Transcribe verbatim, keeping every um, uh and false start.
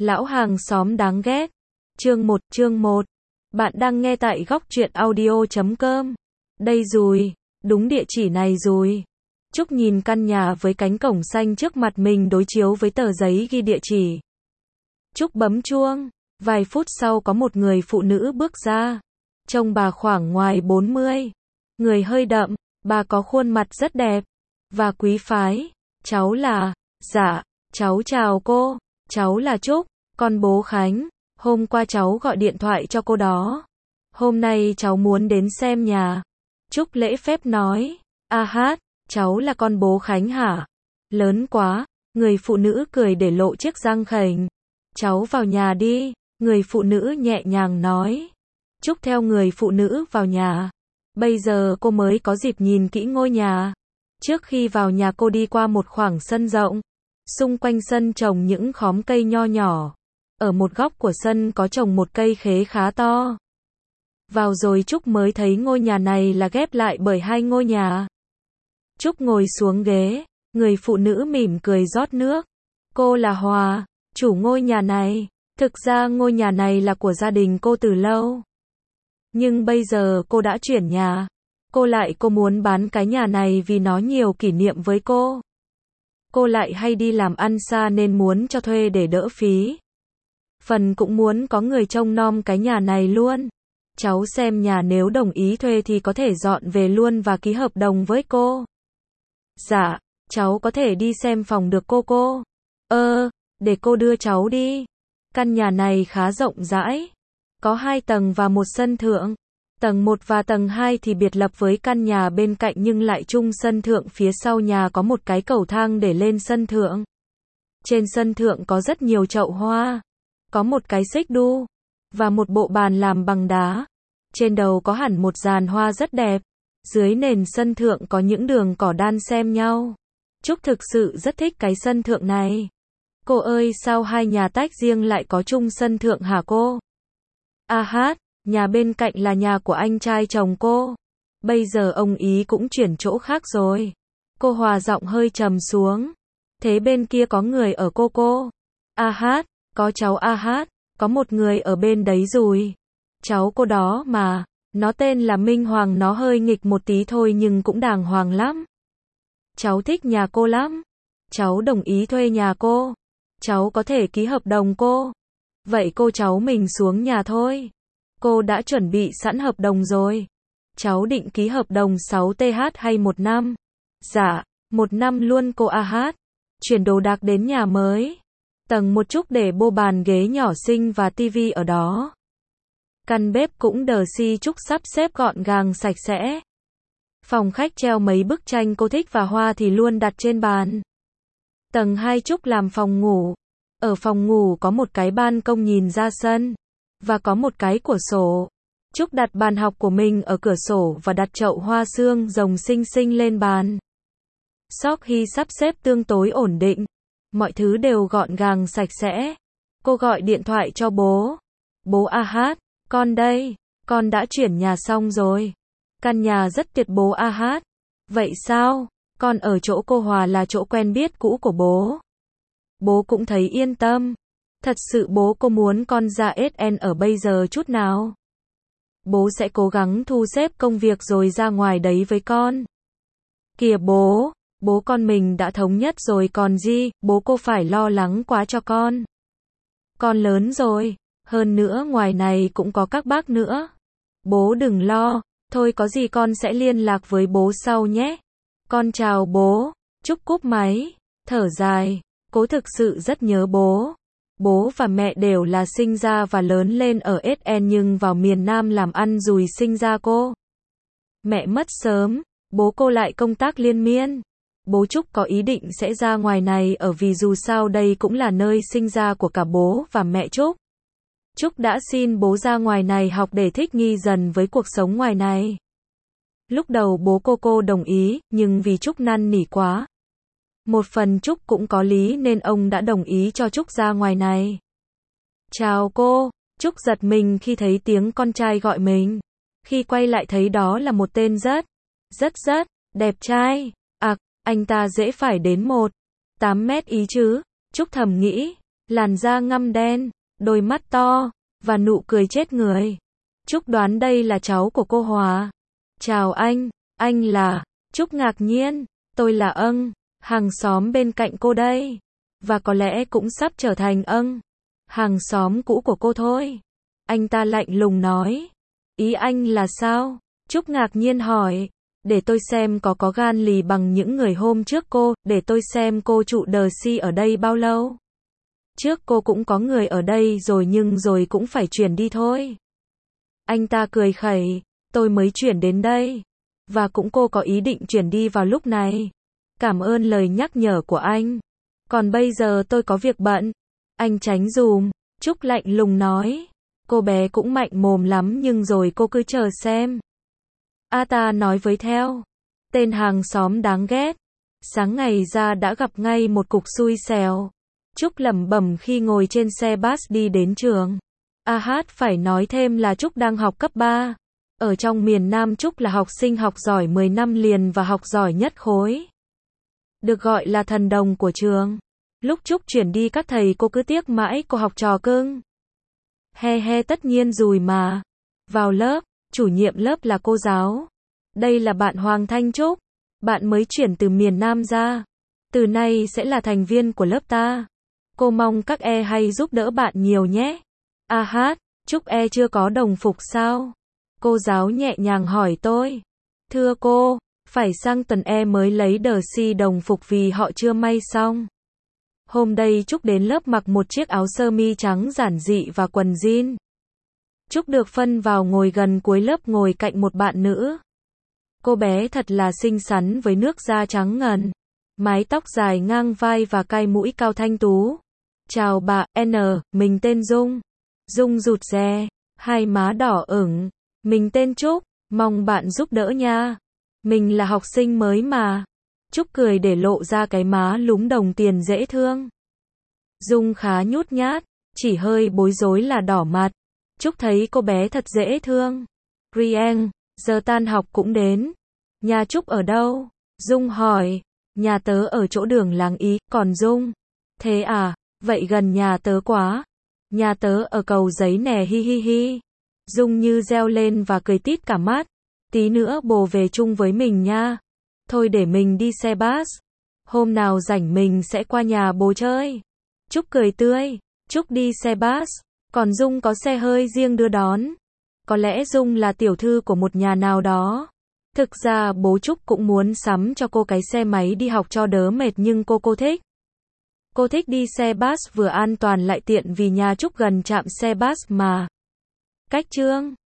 Lão hàng xóm đáng ghét. Chương một, chương một. Bạn đang nghe tại góc truyện audio chấm com. Đây rồi, đúng địa chỉ này rồi. Trúc nhìn căn nhà với cánh cổng xanh trước mặt mình đối chiếu với tờ giấy ghi địa chỉ. Trúc bấm chuông. Vài phút sau có một người phụ nữ bước ra. Trông bà khoảng ngoài bốn mươi. Người hơi đậm, bà có khuôn mặt rất đẹp và quý phái. Cháu là, dạ, cháu chào cô, cháu là Trúc, con bố Khánh. Hôm qua cháu gọi điện thoại cho cô đó. Hôm nay cháu muốn đến xem nhà. Trúc lễ phép nói. A hát, cháu là con bố Khánh hả? Lớn quá. Người phụ nữ cười để lộ chiếc răng khểnh. Cháu vào nhà đi, người phụ nữ nhẹ nhàng nói. Trúc theo người phụ nữ vào nhà. Bây giờ cô mới có dịp nhìn kỹ ngôi nhà. Trước khi vào nhà cô đi qua một khoảng sân rộng. Xung quanh sân trồng những khóm cây nho nhỏ. Ở một góc của sân có trồng một cây khế khá to. Vào rồi Trúc mới thấy ngôi nhà này là ghép lại bởi hai ngôi nhà. Trúc ngồi xuống ghế, người phụ nữ mỉm cười rót nước. Cô là Hòa, chủ ngôi nhà này. Thực ra ngôi nhà này là của gia đình cô từ lâu. Nhưng bây giờ cô đã chuyển nhà. Cô lại cô muốn bán cái nhà này vì nó nhiều kỷ niệm với cô. Cô lại hay đi làm ăn xa nên muốn cho thuê để đỡ phí. Phần cũng muốn có người trông nom cái nhà này luôn. Cháu xem nhà nếu đồng ý thuê thì có thể dọn về luôn và ký hợp đồng với cô. Dạ, cháu có thể đi xem phòng được cô cô. Ơ, để cô đưa cháu đi. Căn nhà này khá rộng rãi. Có hai tầng và một sân thượng. Tầng một và tầng hai thì biệt lập với căn nhà bên cạnh nhưng lại chung sân thượng. Phía sau nhà có một cái cầu thang để lên sân thượng. Trên sân thượng có rất nhiều chậu hoa. Có một cái xích đu. Và một bộ bàn làm bằng đá. Trên đầu có hẳn một dàn hoa rất đẹp. Dưới nền sân thượng có những đường cỏ đan xen nhau. Trúc thực sự rất thích cái sân thượng này. Cô ơi, sao hai nhà tách riêng lại có chung sân thượng hả cô? A hát, nhà bên cạnh là nhà của anh trai chồng cô. Bây giờ ông ý cũng chuyển chỗ khác rồi. Cô Hòa giọng hơi trầm xuống. Thế bên kia có người ở cô cô? A hát, có cháu A hát, có một người ở bên đấy rồi. Cháu cô đó mà, nó tên là Minh Hoàng, nó hơi nghịch một tí thôi nhưng cũng đàng hoàng lắm. Cháu thích nhà cô lắm. Cháu đồng ý thuê nhà cô. Cháu có thể ký hợp đồng cô. Vậy cô cháu mình xuống nhà thôi. Cô đã chuẩn bị sẵn hợp đồng rồi. Cháu định ký hợp đồng sáu tháng hay một năm? Dạ, một năm luôn cô A hát. Chuyển đồ đạc đến nhà mới. Tầng một Trúc để bô bàn ghế nhỏ xinh và tivi ở đó. Căn bếp cũng đờ si Trúc sắp xếp gọn gàng sạch sẽ. Phòng khách treo mấy bức tranh cô thích và hoa thì luôn đặt trên bàn. Tầng hai Trúc làm phòng ngủ. Ở phòng ngủ có một cái ban công nhìn ra sân. Và có một cái cửa sổ. Trúc đặt bàn học của mình ở cửa sổ và đặt chậu hoa xương rồng xinh xinh lên bàn. Sau khi sắp xếp tương đối ổn định. Mọi thứ đều gọn gàng sạch sẽ. Cô gọi điện thoại cho bố. Bố A hát, con đây. Con đã chuyển nhà xong rồi. Căn nhà rất tuyệt bố A hát. Vậy sao? Con ở chỗ cô Hòa là chỗ quen biết cũ của bố. Bố cũng thấy yên tâm. Thật sự bố cô muốn con ra ét en ở bây giờ chút nào. Bố sẽ cố gắng thu xếp công việc rồi ra ngoài đấy với con. Kìa bố, bố con mình đã thống nhất rồi còn gì, bố cô phải lo lắng quá cho con. Con lớn rồi, hơn nữa ngoài này cũng có các bác nữa. Bố đừng lo, thôi có gì con sẽ liên lạc với bố sau nhé. Con chào bố. Trúc cúp máy, thở dài, cô thực sự rất nhớ bố. Bố và mẹ đều là sinh ra và lớn lên ở ét en nhưng vào miền Nam làm ăn rồi sinh ra cô. Mẹ mất sớm, bố cô lại công tác liên miên. Bố Trúc có ý định sẽ ra ngoài này ở vì dù sao đây cũng là nơi sinh ra của cả bố và mẹ Trúc. Trúc đã xin bố ra ngoài này học để thích nghi dần với cuộc sống ngoài này. Lúc đầu bố cô cô đồng ý, nhưng vì Trúc năn nỉ quá. Một phần Trúc cũng có lý nên ông đã đồng ý cho Trúc ra ngoài này. Chào cô, Trúc giật mình khi thấy tiếng con trai gọi mình. Khi quay lại thấy đó là một tên rất, rất rất, đẹp trai. À, anh ta dễ phải đến một, tám mét ý chứ, Trúc thầm nghĩ. làn da ngăm đen, đôi mắt to, và nụ cười chết người. Trúc đoán đây là cháu của cô Hòa. Chào anh, anh là... Trúc ngạc nhiên, tôi là Ân, hàng xóm bên cạnh cô đây. Và có lẽ cũng sắp trở thành Ân, hàng xóm cũ của cô thôi. Anh ta lạnh lùng nói. Ý anh là sao? Trúc ngạc nhiên hỏi. Để tôi xem có có gan lì bằng những người hôm trước cô, để tôi xem cô trụ đờ si ở đây bao lâu. Trước cô cũng có người ở đây rồi nhưng rồi cũng phải chuyển đi thôi. Anh ta cười khẩy, tôi mới chuyển đến đây. Và cũng cô có ý định chuyển đi vào lúc này. Cảm ơn lời nhắc nhở của anh. Còn bây giờ tôi có việc bận. Anh tránh dùm, Trúc lạnh lùng nói. Cô bé cũng mạnh mồm lắm nhưng rồi cô cứ chờ xem. A ta nói với theo. Tên hàng xóm đáng ghét. Sáng ngày ra đã gặp ngay một cục xui xẻo. Trúc lẩm bẩm khi ngồi trên xe bus đi đến trường. A hát phải nói thêm là Trúc đang học cấp ba. Ở trong miền Nam Trúc là học sinh học giỏi mười năm liền và học giỏi nhất khối. Được gọi là thần đồng của trường. Lúc Trúc chuyển đi các thầy cô cứ tiếc mãi cô học trò cưng. He he tất nhiên rồi mà. Vào lớp, chủ nhiệm lớp là cô giáo. Đây là bạn Hoàng Thanh Trúc. Bạn mới chuyển từ miền Nam ra. Từ nay sẽ là thành viên của lớp ta. Cô mong các e hay giúp đỡ bạn nhiều nhé. A hát, Trúc e chưa có đồng phục sao? Cô giáo nhẹ nhàng hỏi tôi. Thưa cô, phải sang tuần e mới lấy đờ si đồng phục vì họ chưa may xong. Hôm đây Trúc đến lớp mặc một chiếc áo sơ mi trắng giản dị và quần jean. Trúc được phân vào ngồi gần cuối lớp ngồi cạnh một bạn nữ. Cô bé thật là xinh xắn với nước da trắng ngần, mái tóc dài ngang vai và cai mũi cao thanh tú. Chào bà, N, mình tên Dung. Dung rụt rè, hai má đỏ ửng. Mình tên Trúc, mong bạn giúp đỡ nha. Mình là học sinh mới mà. Trúc cười để lộ ra cái má lúm đồng tiền dễ thương. Dung khá nhút nhát, chỉ hơi bối rối là đỏ mặt. Trúc thấy cô bé thật dễ thương. Rieng, giờ tan học cũng đến. Nhà Trúc ở đâu? Dung hỏi. Nhà tớ ở chỗ đường Láng Ý, còn Dung? Thế à, vậy gần nhà tớ quá. Nhà tớ ở Cầu Giấy nè hi hi hi. Dung như reo lên và cười tít cả mắt. Tí nữa bồ về chung với mình nha. Thôi để mình đi xe bus. Hôm nào rảnh mình sẽ qua nhà bố chơi. Trúc cười tươi. Trúc đi xe bus. Còn Dung có xe hơi riêng đưa đón. Có lẽ Dung là tiểu thư của một nhà nào đó. Thực ra bố Trúc cũng muốn sắm cho cô cái xe máy đi học cho đỡ mệt nhưng cô cô thích. Cô thích đi xe bus vừa an toàn lại tiện vì nhà Trúc gần trạm xe bus mà. Cách Trương